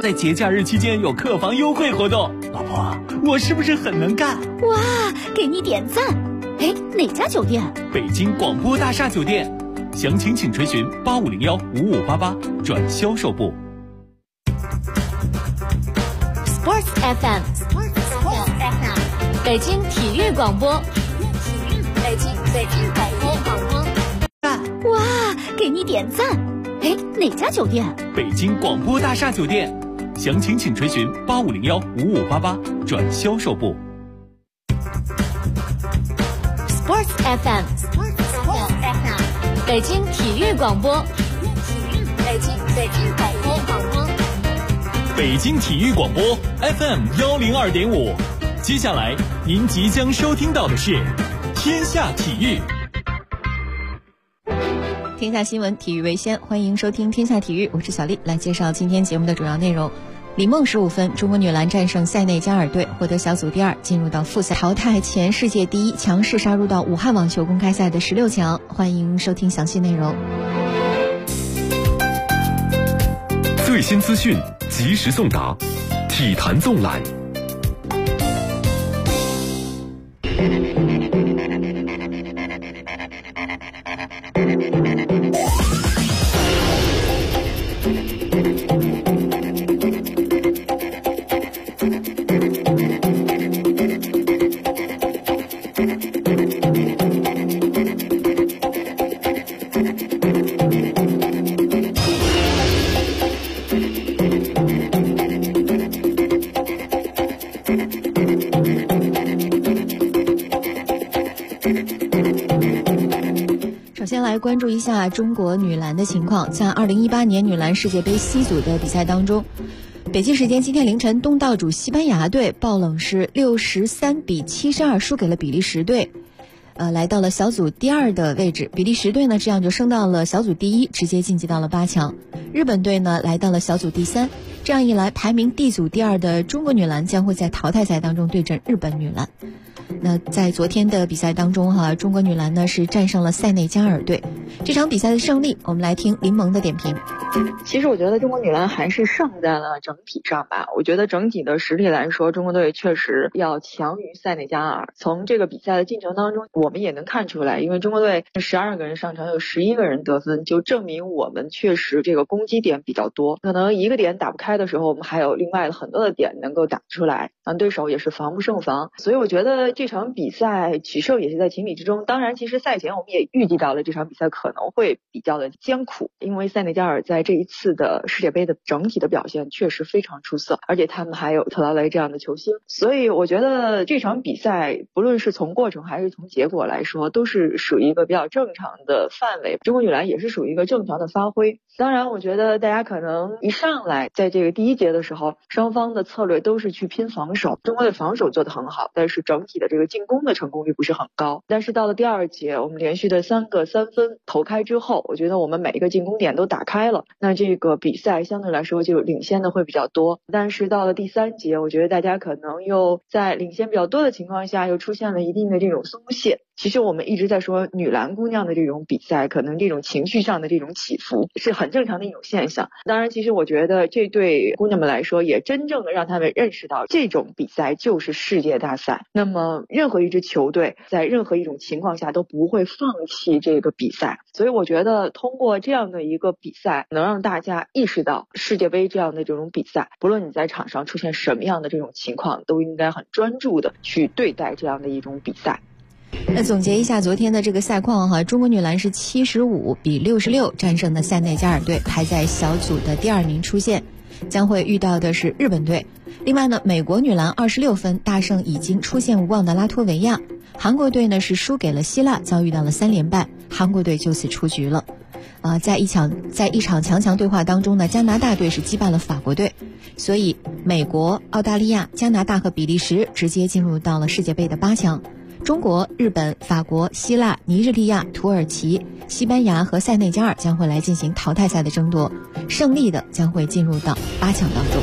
在节假日期间有客房优惠活动。老婆，我是不是很能干？ 哇，给你点赞！哎，哪家酒店？ 北京广播大厦酒店，详情请垂询85015588转销售部。 Sports FM， 北京体育广播，北京广播。哇，给你点赞！哎，哪家酒店？ 北京广播大厦酒店，详情请垂询85015588转销售部。 Sports FM， 北京体育广播，北京广播。 北京体育广播 FM102.5，接下来您即将收听到的是天下体育。 天下新闻，体育为先，欢迎收听天下体育，我是小丽，来介绍今天节目的主要内容。李梦15分，中国女篮战胜塞内加尔队，获得小组第2，进入到复赛，淘汰前世界第1，强势杀入到武汉网球公开赛的16强。欢迎收听详细内容。 最新资讯，及时送达，体坛纵览。 首先来关注一下中国女篮的情况。在2018年女篮世界杯 C 组的比赛当中，北京时间今天凌晨，东道主西班牙队爆冷是63-72输给了比利时队，来到了小组第2的位置。比利时队呢，这样就升到了小组第1，直接晋级到了8强。日本队呢，来到了小组第3。这样一来，排名 D 组第2的中国女篮将会在淘汰赛当中对阵日本女篮。那在昨天的比赛当中中国女篮呢是战胜了塞内加尔队。这场比赛的胜利，我们来听林萌的点评。 其实我觉得中国女篮还是胜在了整体上吧。我觉得整体的实力来说，中国队确实要强于塞内加尔。从这个比赛的进程当中，我们也能看出来，因为中国队12个人上场，有11个人得分，就证明我们确实这个攻击点比较多。可能一个点打不开的时候，我们还有另外的很多的点能够打出来，对手也是防不胜防。所以我觉得这场比赛取胜也是在情理之中。当然，其实赛前我们也预计到了这场比赛可能会比较的艰苦，因为塞内加尔在这一次的世界杯的整体的表现确实非常出色，而且他们还有特劳雷这样的球星。所以我觉得这场比赛不论是从过程还是从结果来说，都是属于一个比较正常的范围。中国女篮也是属于一个正常的发挥。当然我觉得大家可能一上来在这个第1节的时候，双方的策略都是去拼防守，中国队防守做得很好，但是整体的这个进攻的成功率不是很高。但是到了第2节，我们连续的3个3分投开之后，我觉得我们每一个进攻点都打开了，那这个比赛相对来说就领先的会比较多。但是到了第3节，我觉得大家可能又在领先比较多的情况下，又出现了一定的这种松懈。其实我们一直在说女篮姑娘的这种比赛，可能这种情绪上的这种起伏是很正常的一种现象。当然其实我觉得这对姑娘们来说也真正的让她们认识到这种比赛就是世界大赛，那么任何一支球队在任何一种情况下都不会放弃这个比赛。所以我觉得通过这样的一个比赛，能让大家意识到世界杯这样的这种比赛，不论你在场上出现什么样的这种情况，都应该很专注的去对待这样的一种比赛。 那总结一下昨天的这个赛况中国女篮是75-66战胜的塞内加尔队，排在小组的第2名出线，将会遇到的是日本队。另外呢，美国女篮26分大胜已经出现无望的拉脱维亚。韩国队呢是输给了希腊，遭遇到了3连败，韩国队就此出局了。在一场强强对话当中呢，加拿大队是击败了法国队，所以美国、澳大利亚、加拿大和比利时直接进入到了世界杯的8强。中国、日本、法国、希腊、尼日利亚、土耳其、西班牙和塞内加尔将会来进行淘汰赛的争夺，胜利的将会进入到8强当中。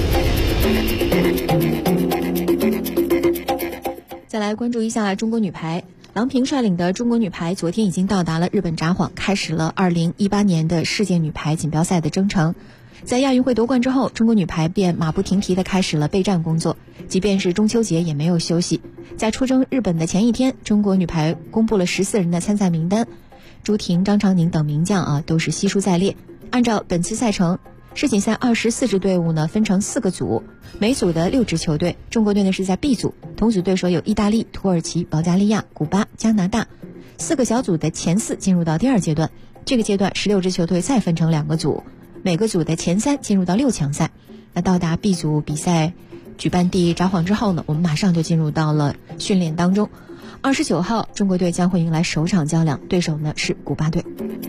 再来关注一下中国女排，郎平率领的中国女排昨天已经到达了日本札幌，开始了2018年的世界女排锦标赛的征程。 在亚运会夺冠之后，中国女排便马不停蹄地开始了备战工作，即便是中秋节也没有休息。在出征日本的前一天，中国女排公布了14人的参赛名单，朱婷、张常宁等名将都是悉数在列。按照本次赛程，世锦赛24支队伍呢分成4个组，每组的6支球队。中国队呢是在 B 组，同组对手有意大利、土耳其、保加利亚、古巴、加拿大。4个小组的前4进入到第2阶段，这个阶段16支球队再分成2个组，每个组的前3进入到6强赛。那到达 B 组比赛举办地札幌之后呢，我们马上就进入到了训练当中。29号，中国队将会迎来首场较量，对手呢是古巴队。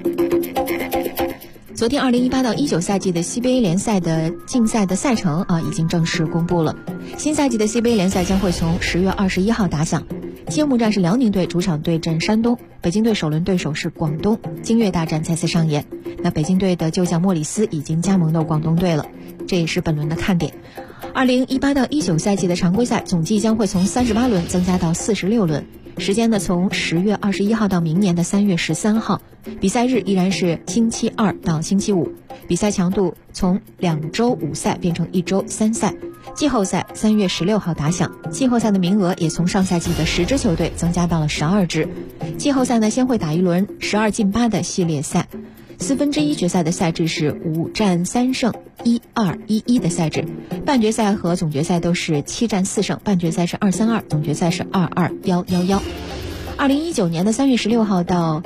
昨天2018到19赛季的 CBA 联赛的竞赛的赛程已经正式公布了。新赛季的 CBA 联赛将会从10月21号打响。揭幕战是辽宁队主场对阵山东，北京队首轮对手是广东，京粤大战再次上演。那北京队的旧将莫里斯已经加盟到广东队了，这也是本轮的看点。2018到19赛季的常规赛总计将会从38轮增加到46轮，时间呢从10月21号到明年的3月13号，比赛日依然是星期2到星期5，比赛强度从2周5赛变成1周3赛。季后赛3月16号打响，季后赛的名额也从上赛季的10支球队增加到了12支。季后赛呢先会打一轮12进8的系列赛，1/4决赛的赛制是5战3胜1-2-1-1的赛制，半决赛和总决赛都是7战4胜，半决赛是2-3-2，总决赛是2-2-1-1-1。2019年的3月16号到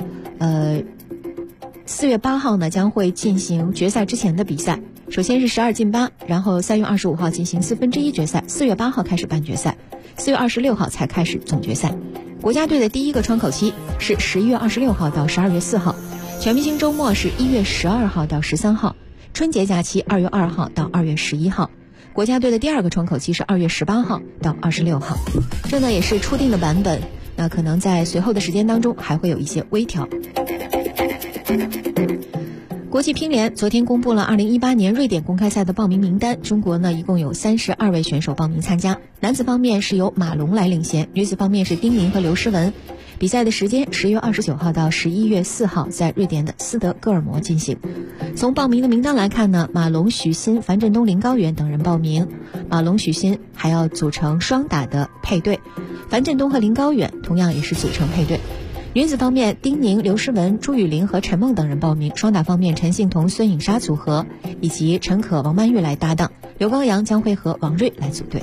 4月8号呢将会进行决赛之前的比赛，首先是12进8，然后3月25号进行1/4决赛，4月8号开始半决赛，4月26号才开始总决赛。国家队的第一个窗口期是11月26号到12月4号，全明星周末是1月12号到13号，春节假期2月2号到2月11号。国家队的第二个窗口期是2月18号到26号，这呢也是初定的版本，那可能在随后的时间当中还会有一些微调。国际乒联昨天公布了2018年瑞典公开赛的报名名单，中国呢一共有32位选手报名参加。男子方面是由马龙来领衔，女子方面是丁宁和刘诗雯。比赛的时间10月29号到11月4号在瑞典的斯德哥尔摩进行。从报名的名单来看呢，马龙、许昕、樊振东、林高远等人报名。马龙、许昕还要组成双打的配对，樊振东和林高远同样也是组成配对。女子方面，丁宁、刘诗雯、朱雨玲和陈梦等人报名。双打方面，陈幸同、孙颖莎组合以及陈可、王曼玉来搭档，刘刚阳将会和王睿来组队。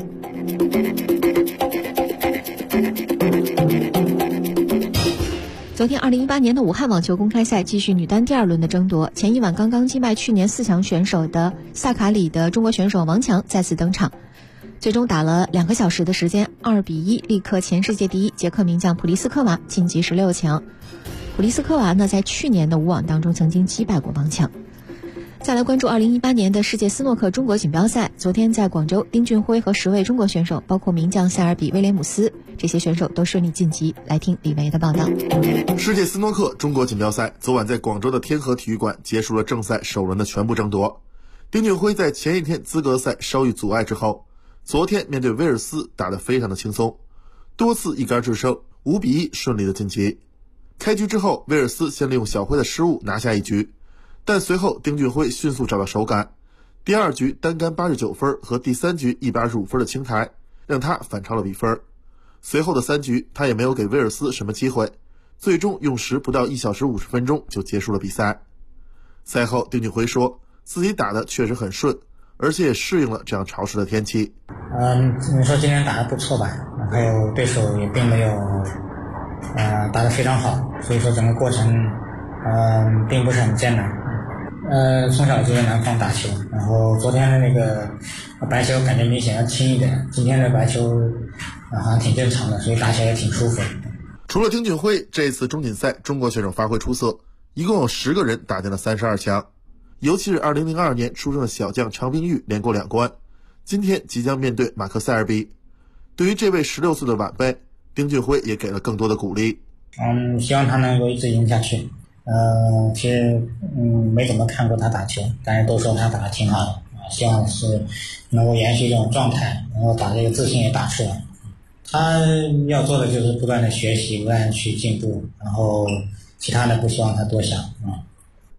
昨天2018年的武汉网球公开赛继续女单第2轮的争夺，前一晚刚刚击败去年4强选手的萨卡里的中国选手王强再次登场，最终打了2个小时的时间，2-1力克前世界第一捷克名将普利斯科娃晋级16强。普利斯科娃呢在去年的武网当中曾经击败过王强。再来关注2018年的世界斯诺克中国锦标赛，昨天在广州，丁俊晖和10位中国选手，包括名将塞尔比、威廉姆斯，这些选手都顺利晋级。来听李维的报道。 世界斯诺克中国锦标赛昨晚在广州的天河体育馆结束了正赛首轮的全部争夺。丁俊晖在前一天资格赛稍遇阻碍之后，昨天面对威尔斯打得非常的轻松，多次一杆制胜，5-1顺利的晋级。开局之后，威尔斯先利用小辉的失误拿下一局，但随后丁俊晖迅速找到手感，第2局单杆89分和第3局125分的清台，让他反超了比分。随后的3局他也没有给威尔斯什么机会，最终用时不到1小时50分钟就结束了比赛。赛后丁俊晖说自己打得确实很顺，而且也适应了这样潮湿的天气。 你说今天打得不错吧，然后对手也并没有打得非常好，所以说整个过程并不是很艰难。从小就在南方打球，然后昨天的那个白球感觉明显要轻一点，今天的白球好像挺正常的，所以打起来也挺舒服。 除了丁俊晖，这次中锦赛中国选手发挥出色，一共有10个人打进了32强，尤其是2002年出生的小将常冰玉连过2关，今天即将面对马克塞尔比。对于这位16岁的晚辈，丁俊晖也给了更多的鼓励。 希望他能够一直赢下去。其实没怎么看过他打球，但是都说他打得挺好的，希望是能够延续这种状态，能够把这个自信也打出来。他要做的就是不断的学习，不断的去进步，然后其他的不希望他多想。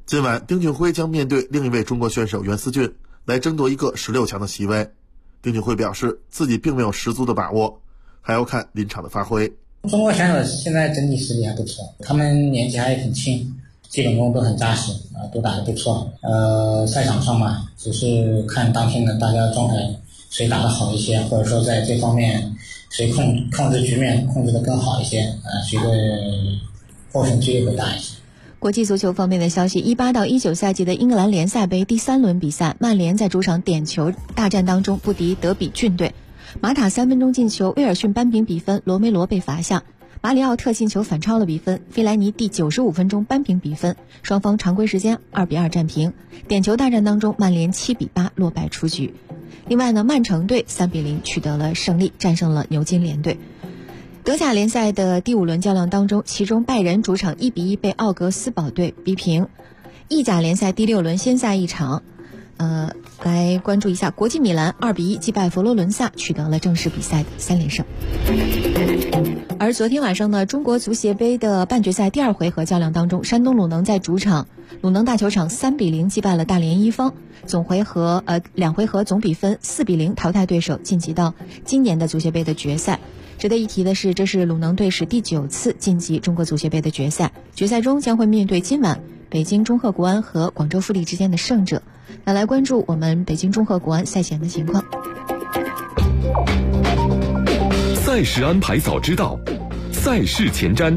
今晚丁俊晖将面对另一位中国选手袁思俊，来争夺一个16强的席位。丁俊晖表示自己并没有十足的把握，还要看临场的发挥。 中国选手现在整体实力还不错，他们年纪还很轻，基本功都很扎实都打得不错。赛场上嘛，只是看当天的大家状态，谁打得好一些，或者说在这方面谁控制局面控制得更好一些，谁的获胜几率会大一些。 国际足球方面的消息，18到19赛季的英格兰联赛杯第3轮比赛，曼联在主场点球大战当中不敌德比郡队，马塔3分钟进球，威尔逊扳平比分，罗梅罗被罚下，马里奥特进球反超了比分，费莱尼第95分钟扳平比分，双方常规时间2比2战平。点球大战当中，曼联7比8落败出局。另外呢，曼城队3比0取得了胜利，战胜了牛津联队。德甲联赛的第5轮较量当中，其中拜仁主场1比1被奥格斯堡队逼平。意甲联赛第6轮先赛一场，来关注一下国际米兰2比1击败佛罗伦萨，取得了正式比赛的3连胜。而昨天晚上呢，中国足协杯的半决赛第2回合较量当中，山东鲁能在主场鲁能大球场3比0击败了大连一方，2回合总比分4比0淘汰对手，晋级到今年的足协杯的决赛。值得一提的是，这是鲁能队史第9次晋级中国足协杯的决赛，决赛中将会面对今晚北京中赫国安和广州富力之间的胜者。那来关注我们北京中赫国安赛前的情况。 赛事安排早知道，赛事前瞻。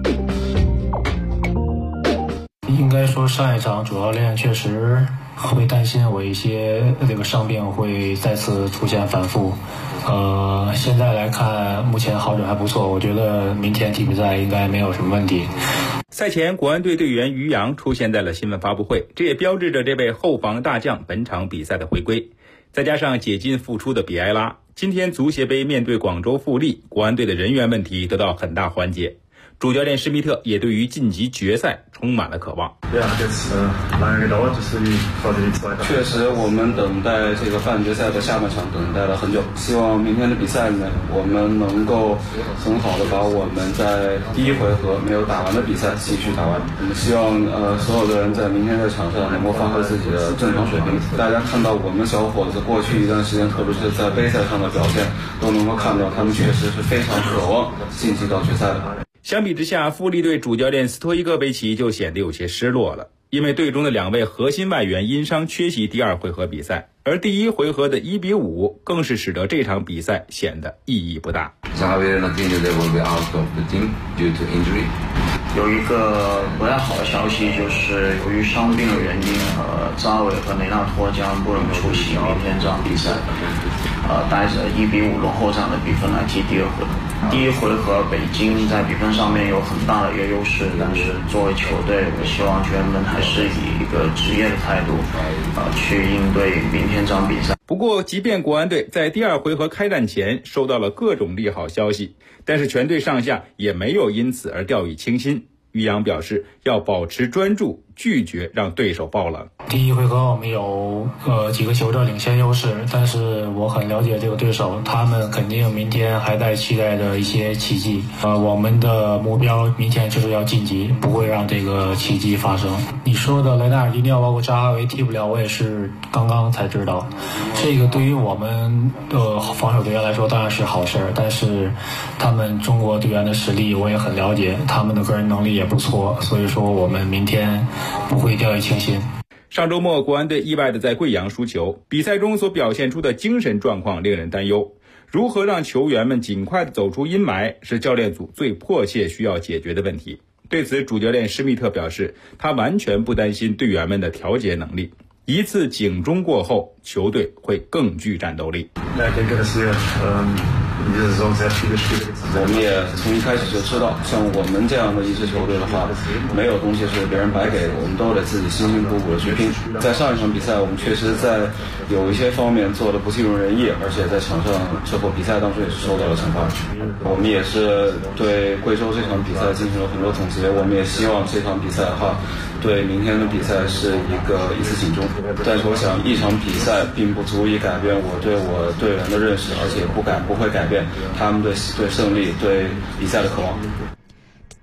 应该说上一场主教练确实会担心我一些这个伤病会再次出现反复。现在来看目前好转还不错，我觉得明天踢比赛应该没有什么问题。 赛前国安队队员于洋出现在了新闻发布会，这也标志着这位后防大将本场比赛的回归。再加上解禁复出的比埃拉，今天足协杯面对广州富力，国安队的人员问题得到很大缓解。主教练施密特也对于晋级决赛充满了渴望。 确实我们等待这个半决赛的下半场等待了很久，希望明天的比赛呢，我们能够很好的把我们在第一回合没有打完的比赛继续打完。我们希望所有的人在明天的场上能够发挥自己的正常水平。大家看到我们小伙子过去一段时间，特别是在杯赛上的表现，都能够看到他们确实是非常渴望晋级到决赛的。 相比之下，富力队主教练斯托伊戈维奇就显得有些失落了，因为队中的2位核心外援因伤缺席第2回合比赛，而第1回合的1比5更是使得这场比赛显得意义不大。 有一个不太好的消息，就是由于伤病的原因，扎韦和雷纳托将不能出席明天这场比赛，带着1比5落后这样的比分来踢第2回合。第1回合北京在比分上面有很大的一个优势，但是作为球队，我希望球员们还是以一个职业的态度去应对明天这场比赛。 不过即便国安队在第2回合开战前收到了各种利好消息，但是全队上下也没有因此而掉以轻心。于洋表示要保持专注，拒绝让对手爆冷。 第1回合我们有几个球的领先优势，但是我很了解这个对手，他们肯定明天还在期待着一些奇迹。我们的目标明天就是要晋级，不会让这个奇迹发生。你说的雷纳尔迪尼奥包括扎哈维踢不了，我也是刚刚才知道。这个对于我们的防守队员来说当然是好事，但是他们中国队员的实力我也很了解，他们的个人能力也不错，所以说我们明天不会掉以轻心。 上周末国安队意外的在贵阳输球，比赛中所表现出的精神状况令人担忧。如何让球员们尽快的走出阴霾，是教练组最迫切需要解决的问题。对此，主教练施密特表示，他完全不担心队员们的调节能力。一次警钟过后，球队会更具战斗力。 我们也从一开始就知道，像我们这样的一支球队的话，没有东西是别人白给的，我们都得自己辛辛苦苦的去拼。在上一场比赛，我们确实在有一些方面做的不尽如人意，而且在场上最后比赛当中也是受到了惩罚。我们也是对贵州这场比赛进行了很多总结，我们也希望这场比赛的话，对明天的比赛是一次警钟。但是我想，一场比赛并不足以改变我对我队员的认识，而且不会改变他们对胜利、对比赛的渴望。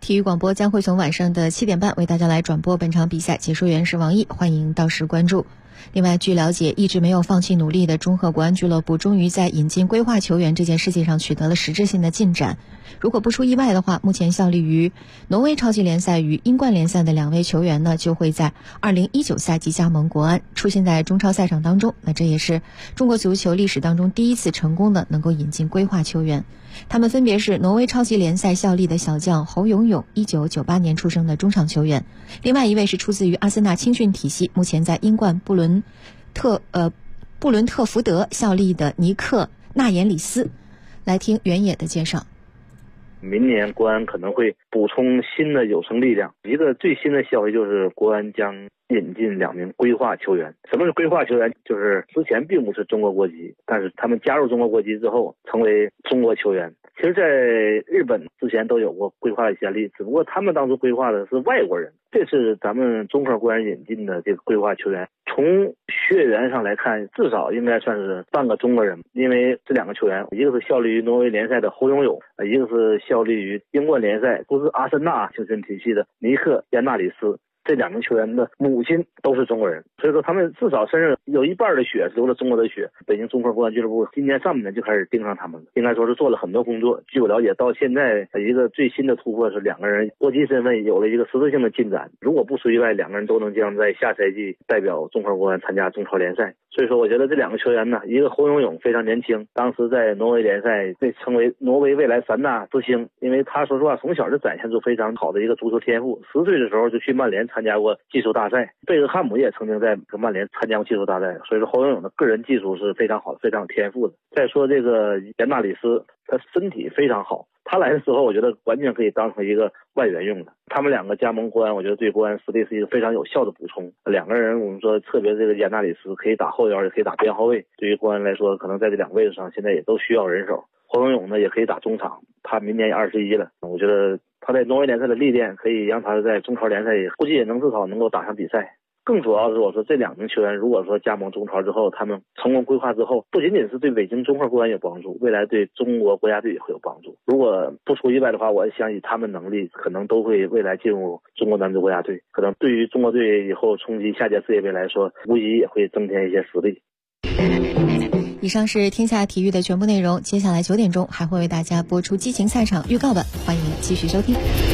体育广播将会从晚上的7点半为大家来转播本场比赛，解说员是王毅，欢迎到时关注。另外，据了解，一直没有放弃努力的中赫国安俱乐部终于在引进规划球员这件事情上取得了实质性的进展。如果不出意外的话，目前效力于挪威超级联赛与英冠联赛的2位球员呢，就会在2019赛季加盟国安，出现在中超赛场当中。那这也是中国足球历史当中第一次成功的能够引进规划球员。他们分别是挪威超级联赛效力的小将侯永永，1998年出生的中场球员；另外一位是出自于阿森纳青训体系，目前在英冠布伦特福德效力的尼克纳言里斯。来听原野的介绍。 明年国安可能会补充新的有生力量。一个最新的消息就是国安将引进2名规划球员。什么是规划球员？就是之前并不是中国国籍，但是他们加入中国国籍之后成为中国球员。其实在日本之前都有过规划的先例，只不过他们当初规划的是外国人。这是咱们中赫国安引进的这个规划球员，从血缘上来看至少应该算是半个中国人。因为这2个球员，一个是效力于挪威联赛的侯永永，一个是效力于英冠联赛都是阿森纳青训体系的尼克亚纳里斯。这2名球员的母亲都是中国人，所以说他们至少身上有一半的血流了中国的血。北京中赫国安俱乐部今年上半年就开始盯上他们了，应该说是做了很多工作。据我了解，到现在一个最新的突破是2个人国籍身份有了一个实质性的进展。如果不出意外，2个人都能将在下赛季代表中赫国安参加中超联赛。所以说我觉得这2个球员呢，一个侯永永非常年轻，当时在挪威联赛被称为挪威未来3大之星，因为他说实话从小就展现出非常好的一个足球天赋。10岁的时候就去曼联参加过技术大赛，贝克汉姆也曾经在曼联参加过技术大赛，所以说侯永永的个人技术是非常好的，非常有天赋的。再说这个严纳里斯，他身体非常好，他来的时候我觉得完全可以当成一个外援用的。他们2个加盟国安，我觉得对国安实力是一个非常有效的补充。2个人我们说特别这个严纳里斯可以打后腰也可以打边后卫，对于国安来说可能在这2个位置上现在也都需要人手。侯永永呢也可以打中场，他明年也21了，我觉得他在挪威联赛的历练可以让他在中超联赛估计也能至少能够打上比赛。更主要是我说这2名球员如果说加盟中超之后，他们成功规划之后，不仅仅是对北京中赫国安有帮助，未来对中国国家队也会有帮助。如果不出意外的话，我相信他们能力可能都会未来进入中国男子国家队，可能对于中国队以后冲击下届世界杯来说，无疑也会增添一些实力。 以上是天下体育的全部内容，接下来9点钟还会为大家播出激情赛场预告版，欢迎继续收听。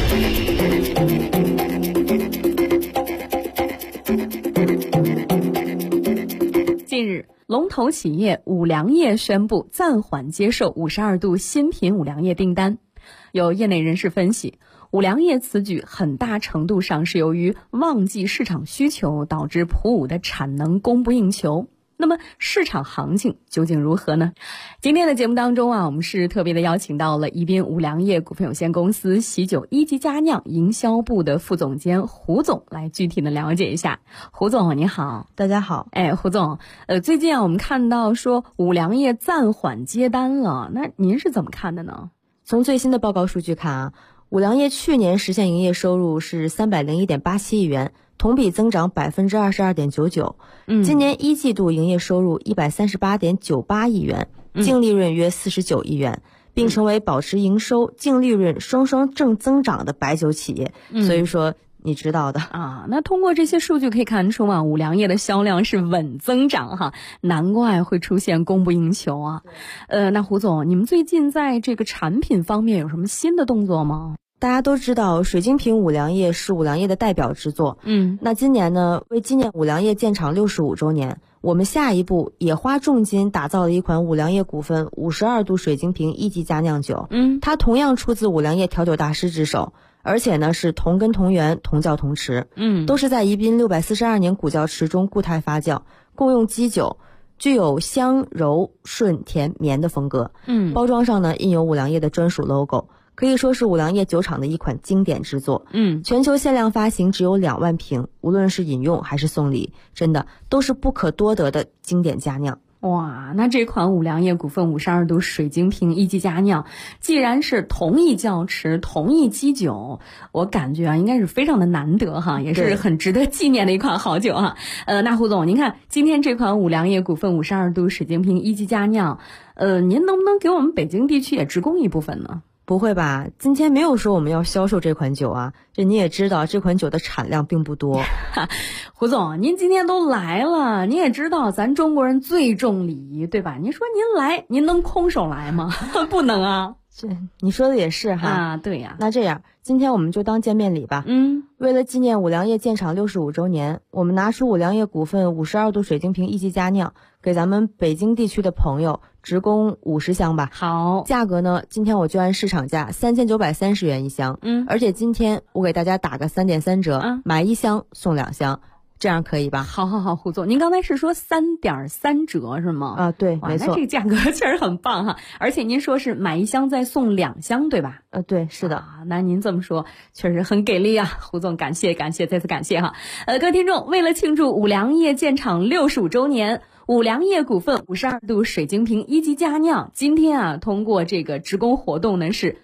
近日，龙头企业五粮液宣布暂缓接受52度新品五粮液订单。有业内人士分析，五粮液此举很大程度上是由于旺季市场需求导致普五的产能供不应求。那么市场行情究竟如何呢？今天的节目当中我们是特别的邀请到了宜宾五粮液股份有限公司喜酒一级佳酿营销部的副总监胡总来具体的了解一下。胡总你好。 大家好。 胡总，最近我们看到说五粮液暂缓接单了，那您是怎么看的呢？ 从最新的报告数据看五粮液去年实现营业收入是301.87亿元，同比增长 22.99%。今年1季度营业收入138.98亿元，净利润约49亿元，并成为保持营收、净利润双双正增长的白酒企业。所以说你知道的那通过这些数据可以看出五粮液的销量是稳增长哈，难怪会出现供不应求啊。那胡总，你们最近在这个产品方面有什么新的动作吗？ 大家都知道水晶瓶五粮液是五粮液的代表之作。那今年呢，为纪念五粮液建厂65周年，我们下一步也花重金打造了一款五粮液股份52度水晶瓶一级佳酿酒。它同样出自五粮液调酒大师之手，而且呢是同根同源同窖同池。都是在宜宾642年古窖池中固态发酵，共用基酒，具有香柔顺甜绵的风格。包装上呢印有五粮液的专属 logo，可以说是五粮液酒厂的一款经典之作。全球限量发行只有2万瓶，无论是饮用还是送礼，真的都是不可多得的经典佳酿。 哇，那这款五粮液股份52度水晶瓶一级佳酿，既然是同一窖池、同一基酒，我感觉应该是非常的难得哈，也是很值得纪念的一款好酒哈。那胡总，您看今天这款五粮液股份52度水晶瓶一级佳酿，您能不能给我们北京地区也直供一部分呢？ 不会吧？今天没有说我们要销售这款酒啊，这你也知道，这款酒的产量并不多。 胡总，您今天都来了，您也知道咱中国人最重礼仪，对吧？您说您来，您能空手来吗？不能啊。 这你说的也是哈。 啊，对呀。 那这样，今天我们就当见面礼吧。为了纪念五粮液建厂65周年，我们拿出五粮液股份52度水晶瓶一级佳酿，给咱们北京地区的朋友直供50箱吧。 好， 价格呢，今天我就按市场价3930元一箱。而且今天我给大家打个3.3折，买1箱送2箱。这样可以吧？ 好，胡总，您刚才是说3.3折是吗？ 啊，对，没错。 那这个价格确实很棒哈，而且您说是买1箱再送2箱，对吧？ 对，是的。 那您这么说确实很给力啊，胡总，感谢，再次感谢哈。各位听众，为了庆祝五粮液建厂65周年，五粮液股份52度水晶瓶一级佳酿，今天啊，通过这个直供活动呢是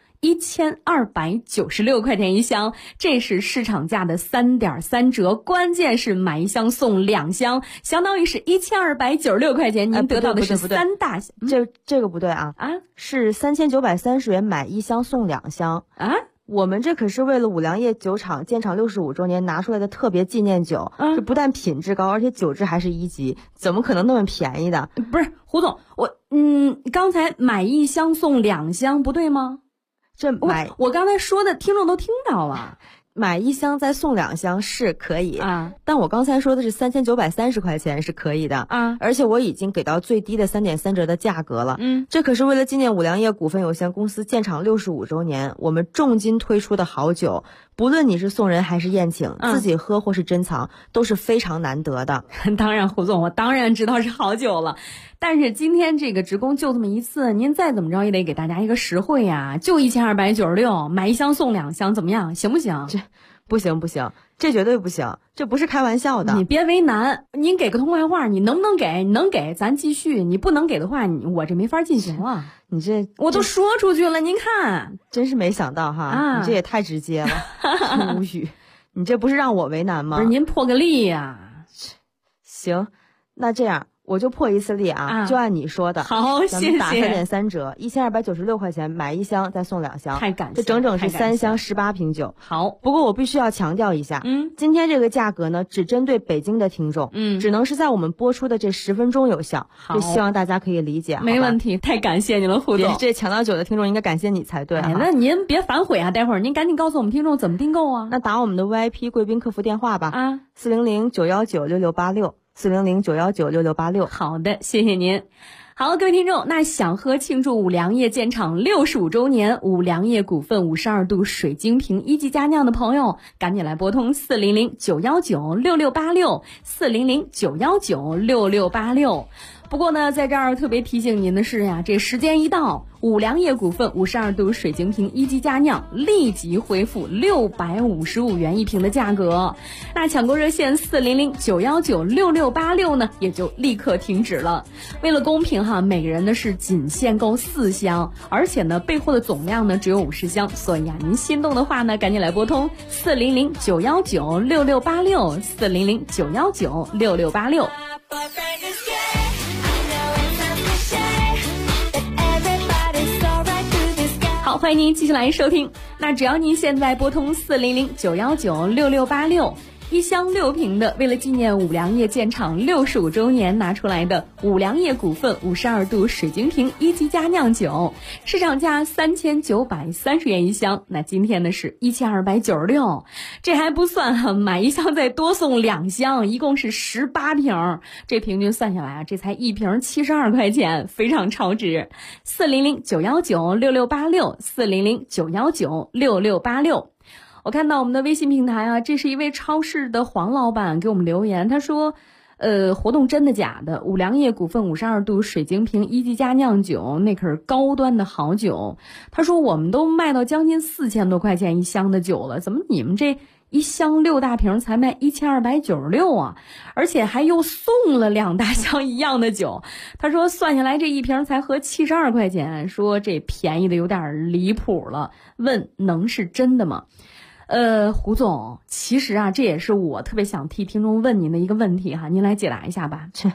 1296块钱一箱，这是市场价的3.3折，关键是买1箱送2箱，相当于是1296块钱，您得到的是3大箱。 这个不对啊！是3930元买1箱送2箱啊！我们这可是为了五粮液酒厂建厂65周年拿出来的特别纪念酒，这不但品质高，而且酒质还是1级，怎么可能那么便宜的？ 不是胡总，刚才买1箱送2箱不对吗？我刚才说的听众都听到了， 买1箱再送2箱是可以啊，但我刚才说的是3930块钱是可以的啊，而且我已经给到最低的3.3折的价格了。这可是为了纪念五粮液股份有限公司建厂65周年，我们重金推出的好酒，不论你是送人还是宴请，自己喝或是珍藏，都是非常难得的。 当然，胡总，我当然知道是好酒了。但是今天这个直供就这么一次，您再怎么着也得给大家一个实惠呀，就1296，买1箱送2箱，怎么样？行不行？ 这不行，这绝对不行，这不是开玩笑的。 你别为难，您给个痛快话，你能不能给？你能给咱继续，你不能给的话，我这没法进行了。 你这我都说出去了，您看， 真是没想到哈，你这也太直接了，无语。你这不是让我为难吗？ 不是，您破个例呀。 行，那这样。我就破一次例啊，就按你说的。 好，谢谢。 咱们打3.3折，1296块钱买1箱再送2箱， 太感谢。 这整整是3箱18瓶酒。 好， 不过我必须要强调一下，今天这个价格呢，只针对北京的听众，只能是在我们播出的这10分钟有效。就希望大家可以理解。 没问题，太感谢你了，胡总。 这抢到酒的听众应该感谢你才对。 那您别反悔啊，待会儿您赶紧告诉我们听众怎么订购啊。 那打我们的 VIP 贵宾客服电话吧，400-919-6686。400-919-6686。 好的，谢谢您。好，各位听众，那想喝庆祝五粮液建厂65周年五粮液股份52度水晶瓶一级佳酿的朋友，赶紧来拨通400-919-6686 400-919-6686。不过呢，在这儿特别提醒您的是呀，这时间一到，五粮液股份52度水晶瓶一级佳酿立即恢复655元一瓶的价格，那抢购热线400-919-6686呢也就立刻停止了。为了公平哈，每个人呢是仅限购4箱，而且呢备货的总量呢只有50箱，所以啊，您心动的话呢，赶紧来拨通400-919-6686 400-919-6686。好，欢迎您继续来收听。那只要您现在拨通400-919-6686，一箱6瓶的，为了纪念五粮液建厂65周年拿出来的五粮液股份52度水晶瓶一级佳酿酒，市场价3930元一箱，那今天呢是1296，这还不算哈，买1箱再多送2箱，一共是18瓶，这平均算下来啊，这才1瓶72块钱，非常超值。400-919-6686 400-919-6686。我看到我们的微信平台啊，这是一位超市的黄老板给我们留言，他说活动真的假的？五粮液股份52度水晶瓶一级佳酿酒，那可是高端的好酒。他说我们都卖到将近4000多块钱一箱的酒了，怎么你们这一箱6大瓶才卖1296啊？而且还又送了2大箱一样的酒。他说算下来这一瓶才合72块钱，说这便宜的有点离谱了，问能是真的吗？胡总，其实啊，这也是我特别想替听众问您的一个问题哈，您来解答一下吧。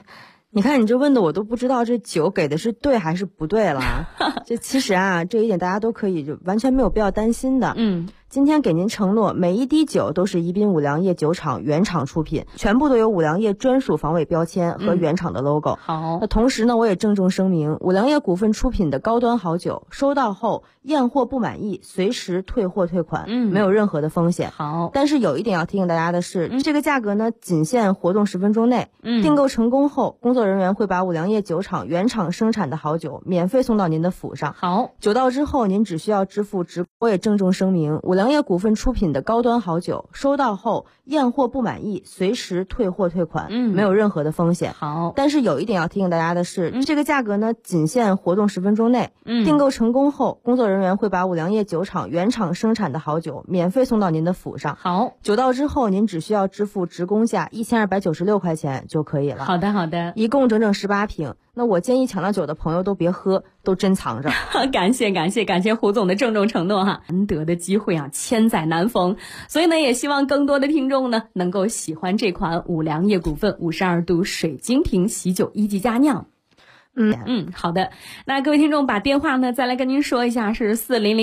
你看你这问的我都不知道这酒给的是对还是不对了。这其实啊，这一点大家都可以就完全没有必要担心的。今天给您承诺，每一滴酒都是宜宾五粮液酒厂原厂出品，全部都有五粮液专属防伪标签和原厂的 logo。 好， 那同时呢，我也郑重声明，五粮液股份出品的高端好酒，收到后验货不满意，随时退货退款，没有任何的风险。 好， 但是有一点要提醒大家的是，这个价格呢，仅限活动10分钟内。订购成功后，工作人员会把五粮液酒厂原厂生产的好酒免费送到您的府上。 好， 酒到之后，您只需要支付我也郑重声明，五粮液股份出品的高端好酒，收到后验货不满意，随时退货退款，没有任何的风险。 好， 但是有一点要提醒大家的是，这个价格呢，仅限活动10分钟内。订购成功后，工作人员会把五粮液酒厂原厂生产的好酒免费送到您的府上。 好， 酒到之后，您只需要支付职工价1296块钱就可以了。 好的，好的， 一共整整18瓶。那我建议抢到酒的朋友都别喝，都珍藏着。 感谢胡总的郑重承诺哈，难得的机会啊，千载难逢。所以呢，也希望更多的听众呢能够喜欢这款五粮液股份52度水晶瓶喜酒1级佳酿。好的。那各位听众把电话呢再来跟您说一下，是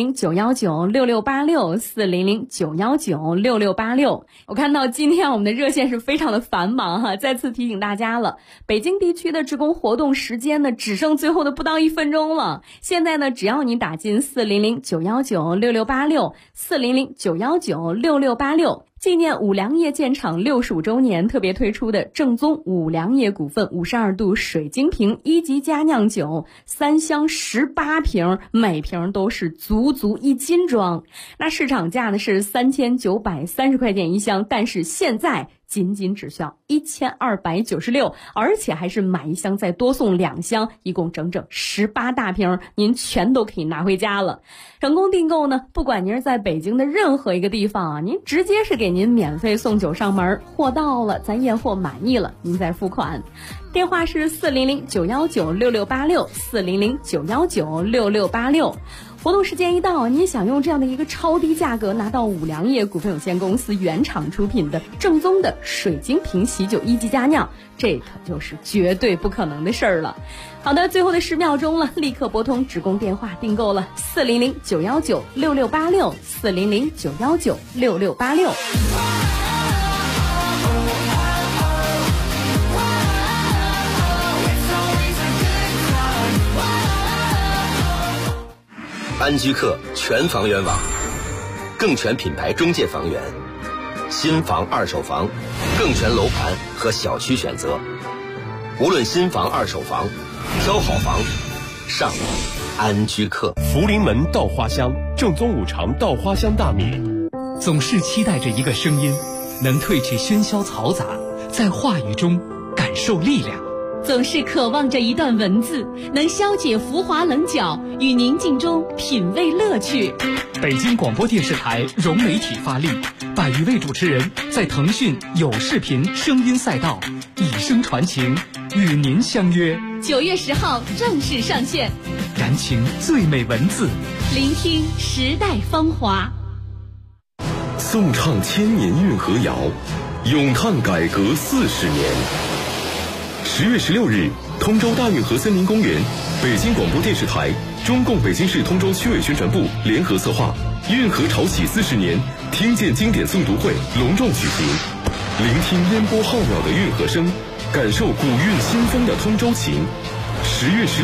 400-919-6686，400-919-6686。我看到今天我们的热线是非常的繁忙哈，再次提醒大家了，北京地区的职工活动时间呢只剩最后的不到1分钟了。现在呢，只要你打进400-919-6686， 400-919-6686，纪念五粮液建厂65周年特别推出的正宗五粮液股份52度水晶瓶1级佳酿酒，3箱18瓶，每瓶都是足1斤装。那市场价呢是3930块钱一箱，但是现在仅只需要1296，而且还是买一箱再多送2箱，一共整整18大瓶，您全都可以拿回家了。成功订购呢，不管您是在北京的任何一个地方啊，您直接是给您免费送酒上门，货到了咱验货满意了，您再付款。电话是400-919-6686， 400-919-6686。活动时间一到，您想用这样的一个超低价格拿到五粮液股份有限公司原厂出品的正宗的水晶瓶喜酒1级佳酿，这可就是绝对不可能的事儿了。好的，最后的10秒钟了，立刻拨通职工电话订购了400-919-6686， 400-919-6686。 安居客全房源网，更全品牌中介房源，新房二手房，更全楼盘和小区选择。无论新房二手房，挑好房上安居客。 福临门稻花香，正宗五常稻花香大米。 总是期待着一个声音，能褪去喧嚣嘈杂，在话语中感受力量。 总是渴望着一段文字，能消解浮华棱角，与宁静中品味乐趣。 北京广播电视台融媒体发力，100余位主持人在腾讯有视频声音赛道以声传情，与您相约 9月10号正式上线。 燃情最美文字， 聆听时代芳华。 颂唱千年运河谣，咏叹改革40年。10月16日，通州大运河森林公园，北京广播电视台、中共北京市通州区委宣传部联合策划运河潮起40年听见经典诵读会隆重举行，聆听烟波浩渺的运河声，感受古韵新风的通州情。10月10